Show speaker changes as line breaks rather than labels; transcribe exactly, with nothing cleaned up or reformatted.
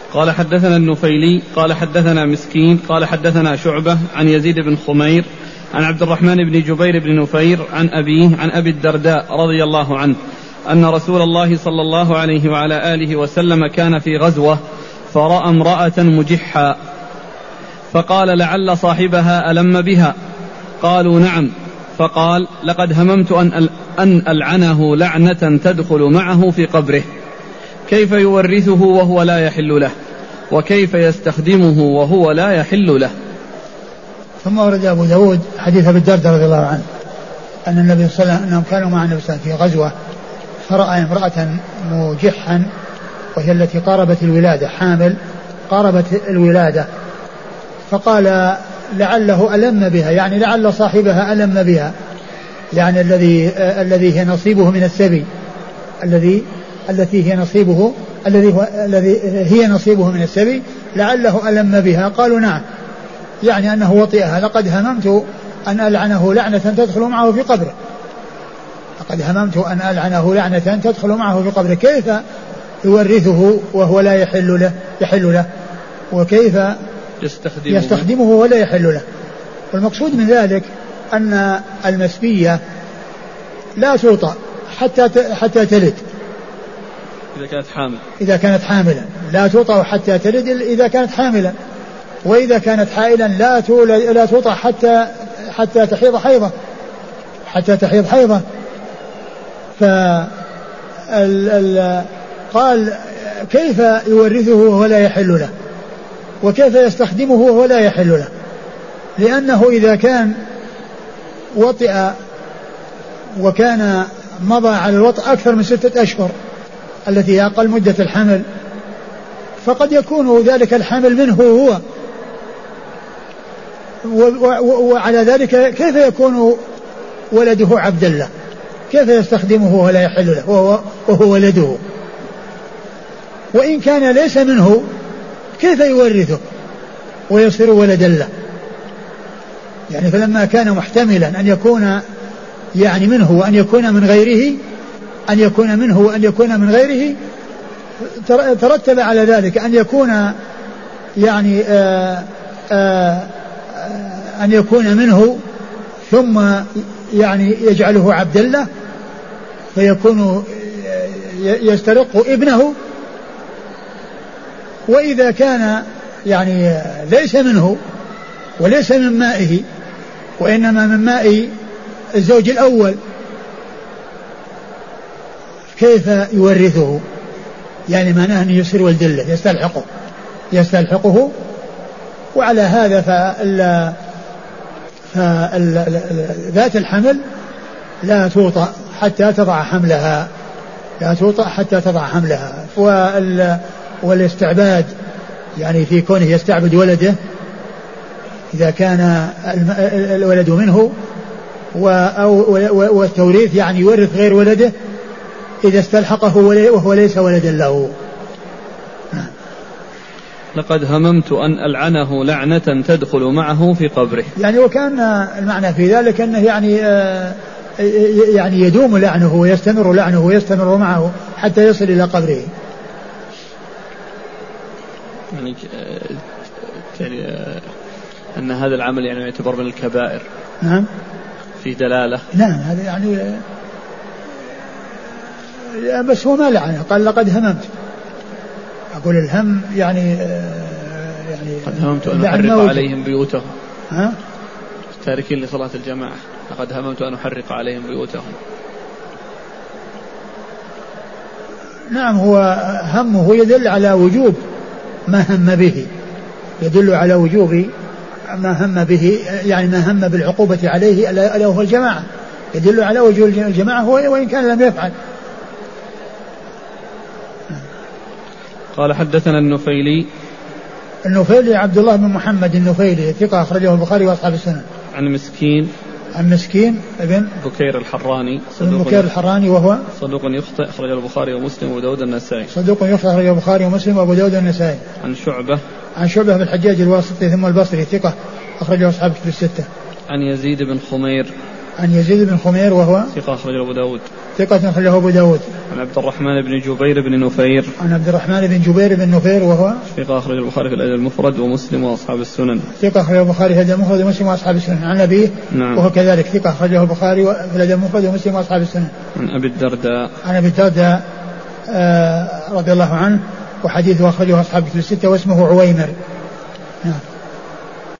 قال حدثنا النفيلي قال حدثنا مسكين قال حدثنا شعبة عن يزيد بن خمير عن عبد الرحمن بن جبير بن نفير عن أبيه عن أبي الدرداء رضي الله عنه أن رسول الله صلى الله عليه وعلى آله وسلم كان في غزوة فرأى امرأة مجحا فقال لعل صاحبها ألم بها. قالوا نعم. فقال لقد هممت أن أن ألعنه لعنة تدخل معه في قبره، كيف يورثه وهو لا يحل له، وكيف يستخدمه وهو لا يحل له.
ثم ورد أبو داود حديث أبي الدرداء رضي الله عنه أن النبي صلى الله عليه وسلم أنهم كانوا مع النبي صلى الله عليه وسلم في غزوة فرأى امرأة مجحا وهي التي قاربت الولادة، حامل قاربت الولادة، فقال لعله ألم بها، يعني لعل صاحبها ألم بها، يعني الذي الذي هي نصيبه من السبي، الذي التي هي نصيبه الذي هو الذي هي نصيبه من السبي لعله ألم بها. قالوا نعم، يعني أنه وطئها. لقد هممت أن ألعنه لعنة تدخل معه في قبره، لقد هممت أن ألعنه لعنة تدخل معه في قبره، كيف يورثه وهو لا يحل له يحل له وكيف
يستخدمه,
يستخدمه ولا يحل له. والمقصود من ذلك أن المسبية لا توطأ حتى حتى تلد
إذا كانت حامل
إذا كانت حاملا لا توطأ حتى تلد إذا كانت حاملا، وإذا كانت حائلا لا لا توطأ حتى حتى تحيض حيضة حتى تحيض حيضة. ف قال كيف يورثه وهو لا يحل له، وكيف يستخدمه وهو لا يحل له، لأنه إذا كان وطئ وكان مضى على الوطء أكثر من ستة أشهر التي هي أقل مدة الحمل، فقد يكون ذلك الحمل منه هو، وعلى ذلك كيف يكون ولده عبد الله، كيف يستخدمه ولا يحل له وهو, وهو ولده. وإن كان ليس منه كيف يورثه ويصير ولدا له، يعني فلما كان محتملا أن يكون يعني منه وأن يكون من غيره أن يكون منه وأن يكون من غيره ترتب على ذلك أن يكون يعني آآ آآ أن يكون منه ثم يعني يجعله عبد الله فيكون يسترق ابنه. وإذا كان يعني ليس منه وليس من مائه وإنما من ماء الزوج الأول كيف يورثه؟ يعني معناه أن يصير ولد له يستلحقه يستلحقه وعلى هذا فال فذات الحمل لا توطأ حتى تضع حملها لا توطأ حتى تضع حملها. والاستعباد يعني في كونه يستعبد ولده إذا كان الولد منه، والتوريث يعني يورث غير ولده إذا استلحقه وهو ليس ولدا له.
لقد هممت أن ألعنه لعنة تدخل معه في قبره،
يعني وكان المعنى في ذلك أنه يعني يعني يدوم لعنه ويستمر لعنه ويستمر معه حتى يصل إلى قبره.
يعني أن هذا العمل يعني يعتبر من الكبائر.
نعم
في دلالة.
نعم هذا يعني بس هو ما لعنه، قال لقد هممت. أقول الهم يعني يعني
قد هممت أن أحرق عليهم بيوتهم.
ها؟
تاركين لصلاة الجماعة. لقد هممت أن أحرق عليهم بيوتهم.
نعم هو همه يدل على وجوب ما هم به، يدل على وجوب ما هم به، يعني ما هم بالعقوبة عليه ألا هو الجماعة، يدل على وجوب الجماعة وإن كان لم يفعل.
قال حدثنا النفيلي
النفيلي عبد الله بن محمد النفيلي ثقة أخرجه البخاري وأصحاب السنن.
عن مسكين
عن مسكين ابن
بكير الحراني
ابن بكير الحراني وهو
صدوق يخطئ أخرجه البخاري ومسلم وأبو داود النسائي.
صدوق يخطئ أخرجه البخاري ومسلم وأبو داود النسائي.
عن شعبة
عن شعبة بن الحجاج الواسطي ثم البصري ثقة أخرجه أصحاب الكتب الستة.
عن يزيد بن خمير
عن يزيد بن خمير وهو
ثقة أخرجه أبو داود.
ثقة أخرجه أبو داود.
عن عبد الرحمن بن جبير بن نفير.
عن عبد الرحمن بن جبير بن نفير وهو
ثقة أخرجه البخاري في الأدب المفرد ومسلم وأصحاب السنن.
ثقة أخرجه البخاري في الأدب المفرد ومسلم وأصحاب السنن. عن أبيه
نعم.
وهو كذلك ثقة أخرجه البخاري في الأدب المفرد ومسلم وأصحاب السنن.
عن أبي الدرداء.
عن أبي الدرداء آه رضي الله عنه وحديثه أخرجه أصحاب الكتب الستة واسمه عويمر. نعم.